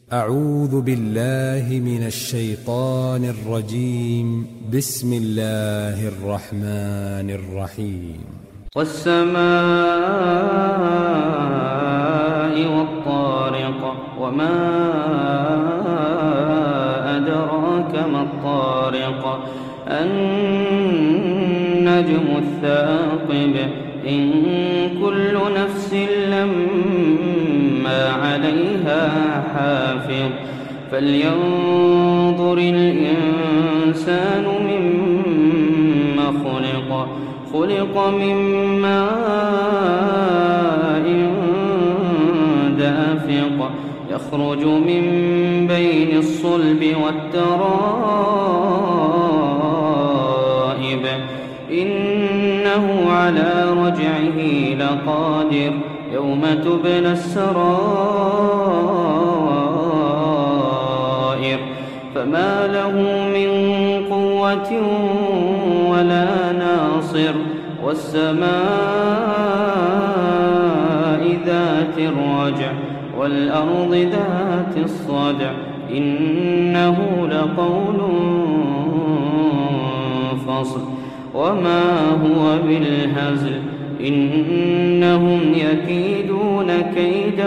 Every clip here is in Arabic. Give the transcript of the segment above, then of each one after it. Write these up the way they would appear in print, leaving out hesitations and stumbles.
أعوذ بالله من الشيطان الرجيم. بسم الله الرحمن الرحيم. والسماء والطارق وما أدراك ما الطارق النجم الثاقب إن كل نفس لما عليها حافظ فلينظر الإنسان مما خلق من ماء دافق يخرج من بين الصلب والترائب إنه على رجعه لقادر يوم تبلى السرائر فما له من قوة ولا ناصر والسماء ذات الرجع والأرض ذات الصدع إنه لقول فصل وما هو بالهزل إنهم يكيدون كيدا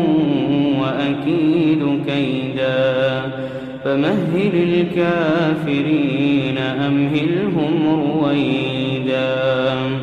وأكيد كيدا فمهل الكافرين أمهلهم رويدا.